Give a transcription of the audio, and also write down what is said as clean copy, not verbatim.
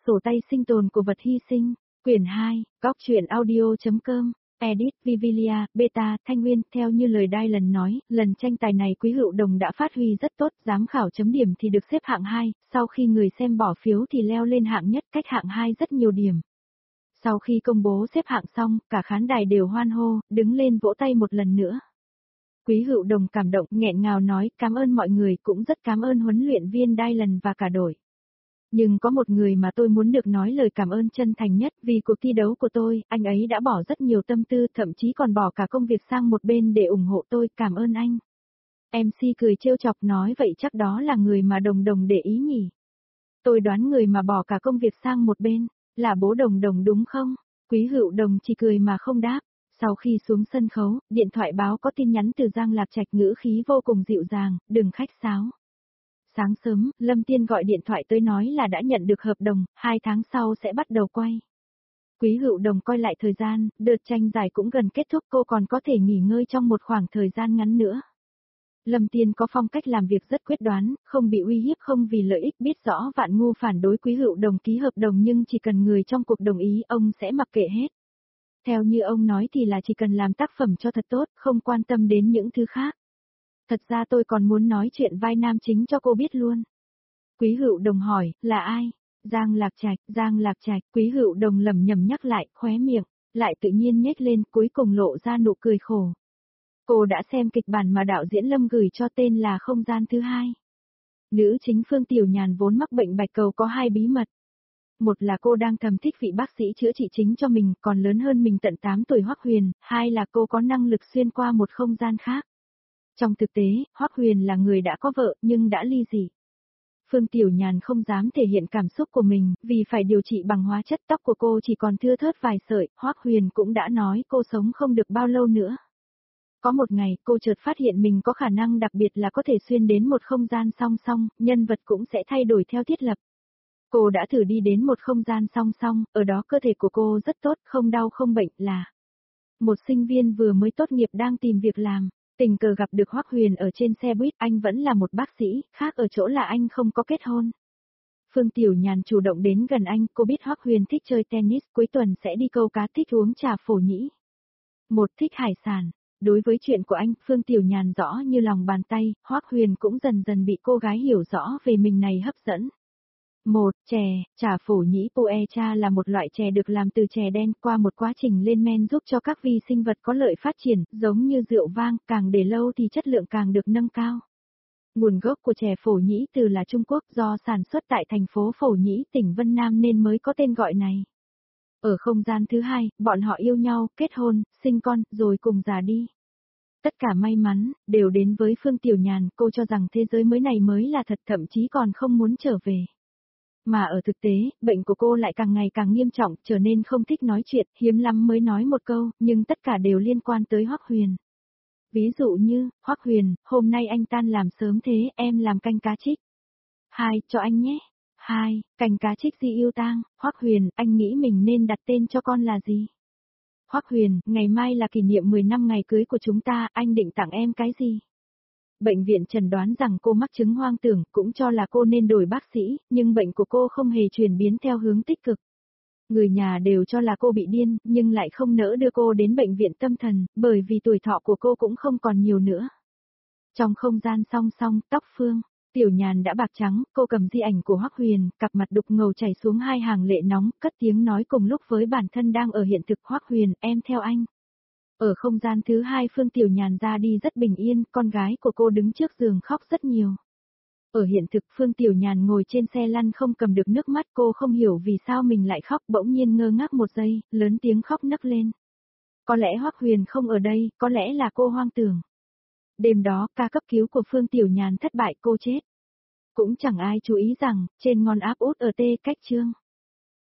sổ tay sinh tồn của vật hy sinh. Quyển 2, góc truyện audio.com. Edit Vivilia, Beta, Thanh Nguyên. Theo như lời Dylan nói, lần tranh tài này Quý Hữu Đồng đã phát huy rất tốt, giám khảo chấm điểm thì được xếp hạng 2, sau khi người xem bỏ phiếu thì leo lên hạng nhất, cách hạng 2 rất nhiều điểm. Sau khi công bố xếp hạng xong, cả khán đài đều hoan hô, đứng lên vỗ tay một lần nữa. Quý Hữu Đồng cảm động, nghẹn ngào nói, cảm ơn mọi người, cũng rất cảm ơn huấn luyện viên Dylan và cả đội. Nhưng có một người mà tôi muốn được nói lời cảm ơn chân thành nhất, vì cuộc thi đấu của tôi, anh ấy đã bỏ rất nhiều tâm tư, thậm chí còn bỏ cả công việc sang một bên để ủng hộ tôi, cảm ơn anh. MC cười trêu chọc nói vậy chắc đó là người mà Đồng Đồng để ý nhỉ. Tôi đoán người mà bỏ cả công việc sang một bên, là bố Đồng Đồng đúng không? Quý Hữu Đồng chỉ cười mà không đáp. Sau khi xuống sân khấu, điện thoại báo có tin nhắn từ Giang Lạc Trạch, ngữ khí vô cùng dịu dàng, đừng khách sáo. Sáng sớm, Lâm Tiên gọi điện thoại tới nói là đã nhận được hợp đồng, 2 tháng sau sẽ bắt đầu quay. Quý Hữu Đồng coi lại thời gian, đợt tranh giải cũng gần kết thúc, cô còn có thể nghỉ ngơi trong một khoảng thời gian ngắn nữa. Lâm Tiên có phong cách làm việc rất quyết đoán, không bị uy hiếp, không vì lợi ích, biết rõ vạn ngu phản đối Quý Hữu Đồng ký hợp đồng nhưng chỉ cần người trong cuộc đồng ý ông sẽ mặc kệ hết. Theo như ông nói thì là chỉ cần làm tác phẩm cho thật tốt, không quan tâm đến những thứ khác. Thật ra tôi còn muốn nói chuyện vai nam chính cho cô biết luôn. Quý Hữu Đồng hỏi, là ai? Giang Lạc Trạch, Quý Hữu Đồng lẩm nhẩm nhắc lại, khóe miệng, lại tự nhiên nhếch lên, cuối cùng lộ ra nụ cười khổ. Cô đã xem kịch bản mà đạo diễn Lâm gửi cho, tên là Không gian thứ hai. Nữ chính Phương Tiểu Nhàn vốn mắc bệnh bạch cầu có 2 bí mật. Một là cô đang thầm thích vị bác sĩ chữa trị chính cho mình, còn lớn hơn mình tận 8 tuổi Hoắc Huyền, hai là cô có năng lực xuyên qua một không gian khác. Trong thực tế, Hoắc Huyền là người đã có vợ nhưng đã ly dị. Phương Tiểu Nhàn không dám thể hiện cảm xúc của mình, vì phải điều trị bằng hóa chất, tóc của cô chỉ còn thưa thớt vài sợi, Hoắc Huyền cũng đã nói cô sống không được bao lâu nữa. Có một ngày, cô chợt phát hiện mình có khả năng đặc biệt là có thể xuyên đến một không gian song song, nhân vật cũng sẽ thay đổi theo thiết lập. Cô đã thử đi đến một không gian song song, ở đó cơ thể của cô rất tốt, không đau không bệnh, là một sinh viên vừa mới tốt nghiệp đang tìm việc làm. Tình cờ gặp được Hoắc Huyền ở trên xe buýt, anh vẫn là một bác sĩ, khác ở chỗ là anh không có kết hôn. Phương Tiểu Nhàn chủ động đến gần anh, cô biết Hoắc Huyền thích chơi tennis, cuối tuần sẽ đi câu cá, thích uống trà phổ nhĩ. Một thích hải sản. Đối với chuyện của anh, Phương Tiểu Nhàn rõ như lòng bàn tay, Hoắc Huyền cũng dần dần bị cô gái hiểu rõ về mình này hấp dẫn. Trà phổ nhĩ Poecha là một loại chè được làm từ chè đen, qua một quá trình lên men giúp cho các vi sinh vật có lợi phát triển, giống như rượu vang, càng để lâu thì chất lượng càng được nâng cao. Nguồn gốc của chè phổ nhĩ từ là Trung Quốc, do sản xuất tại thành phố Phổ Nhĩ, tỉnh Vân Nam nên mới có tên gọi này. Ở không gian thứ hai, bọn họ yêu nhau, kết hôn, sinh con, rồi cùng già đi. Tất cả may mắn, đều đến với Phương Tiểu Nhàn, cô cho rằng thế giới mới này mới là thật, thậm chí còn không muốn trở về. Mà ở thực tế, bệnh của cô lại càng ngày càng nghiêm trọng, trở nên không thích nói chuyện, hiếm lắm mới nói một câu, nhưng tất cả đều liên quan tới Hoắc Huyền. Ví dụ như, Hoắc Huyền, hôm nay anh tan làm sớm thế, em làm canh cá trích. 2, cho anh nhé. 2, canh cá trích gì yêu tang, Hoắc Huyền, anh nghĩ mình nên đặt tên cho con là gì? Hoắc Huyền, ngày mai là kỷ niệm 10 năm ngày cưới của chúng ta, anh định tặng em cái gì? Bệnh viện chẩn đoán rằng cô mắc chứng hoang tưởng, cũng cho là cô nên đổi bác sĩ, nhưng bệnh của cô không hề chuyển biến theo hướng tích cực. Người nhà đều cho là cô bị điên, nhưng lại không nỡ đưa cô đến bệnh viện tâm thần, bởi vì tuổi thọ của cô cũng không còn nhiều nữa. Trong không gian song song, tóc Phương Tiểu Nhàn đã bạc trắng, cô cầm di ảnh của Hoắc Huyền, cặp mặt đục ngầu chảy xuống 2 hàng lệ nóng, cất tiếng nói cùng lúc với bản thân đang ở hiện thực, Hoắc Huyền, em theo anh. Ở không gian thứ hai, Phương Tiểu Nhàn ra đi rất bình yên, con gái của cô đứng trước giường khóc rất nhiều. Ở hiện thực, Phương Tiểu Nhàn ngồi trên xe lăn không cầm được nước mắt, cô không hiểu vì sao mình lại khóc, bỗng nhiên ngơ ngác một giây, lớn tiếng khóc nấc lên. Có lẽ Hoắc Huyền không ở đây, có lẽ là cô hoang tưởng. Đêm đó, ca cấp cứu của Phương Tiểu Nhàn thất bại, cô chết. Cũng chẳng ai chú ý rằng, trên ngón áp út ở tê cách chương.